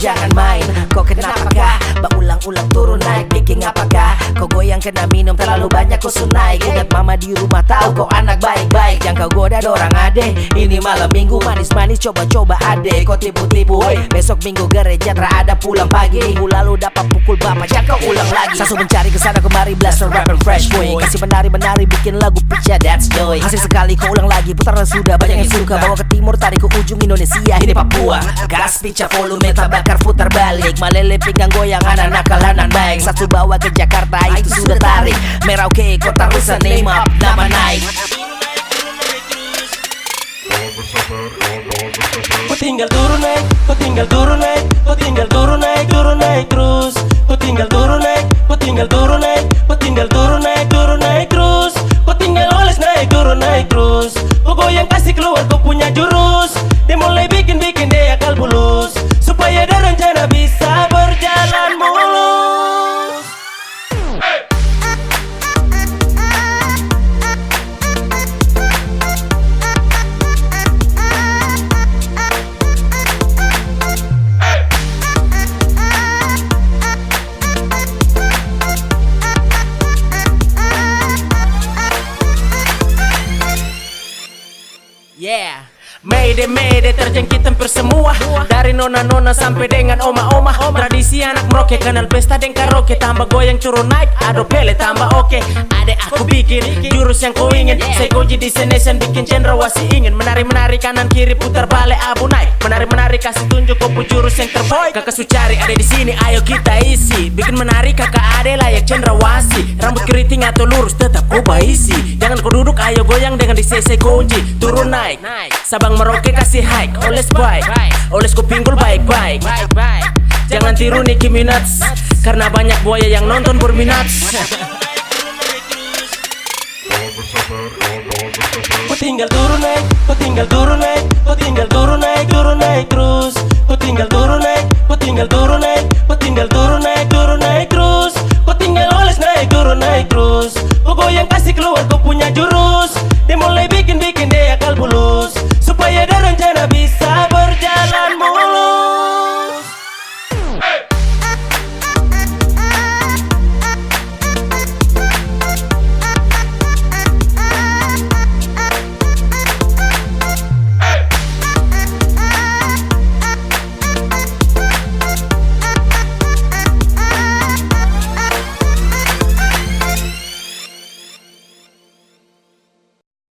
jangan main. Kau kenapakah? Ulang-ulang turun naik, bikin apakah? Kau goyang kena minum terlalu banyak kau sunai. Ingat mama di rumah tahu kau anak baik-baik. Yang kau goda dorang ade. Ini malam minggu manis-manis coba-coba ade. Kau tipu-tipu, besok minggu gereja ada pulang pagi. Minggu lalu dapat pukul bapak, jangan kau ulang lagi. Sasu mencari kesana kemari, blaster rap and fresh boy. Kasih menari-menari bikin lagu picture that's joy. Hasil sekali kau ulang lagi, putaran sudah banyak yang suka. Bawa ke timur tarik ke ujung Indonesia, ini Papua. Gas picture volume tabakar putar balik. Malele pinggang goyang anak nakal anak baik. Satu bawa ke Jakarta itu sudah tarik. Merauke kota rusa name up nama naik. Kau tinggal turun naik, kau tinggal turun naik, kau tinggal turun naik terus. Kau tinggal turun naik, kau tinggal turun naik, kau tinggal turun naik terus. Kau tinggal oles naik terus. Kau goyang kasih keluar kau punya jurus. Dia mulai bikin dia akal bulus, supaya ada rencana bisa berjalan mulus. Yeah. Mayday terjangkit hampir semua. Dari nona-nona sampai dengan oma-oma. Tradisi anak Merauke kenal pesta dan karaoke. Tambah goyang turun naik, ado pele tambah oke. Adek aku bikin jurus yang kau ingin. Saya koji destination bikin cendrawasih ingin. Menari-menari kanan kiri putar balik abu naik. Menari-menari kasih tunjuk kau jurus yang terbaik. Kakak Sucari ada di sini, ayo kita isi. Bikin menari kakak ade layak cendrawasih. Rambut keriting atau lurus tetap kau baisi. Jangan kau duduk, ayo goyang dengan di CC kunci. Turun naik, Sabang Merauke kasih hike, oles baik, oles ku pinggul baik-baik. Jangan tiru Nicki Minaj, karena banyak buaya yang nonton berminat. Kau tinggal turun naik, kau tinggal turun naik, kau tinggal turun naik terus. Kau tinggal turun naik, kau tinggal turun naik, kau tinggal turun naik.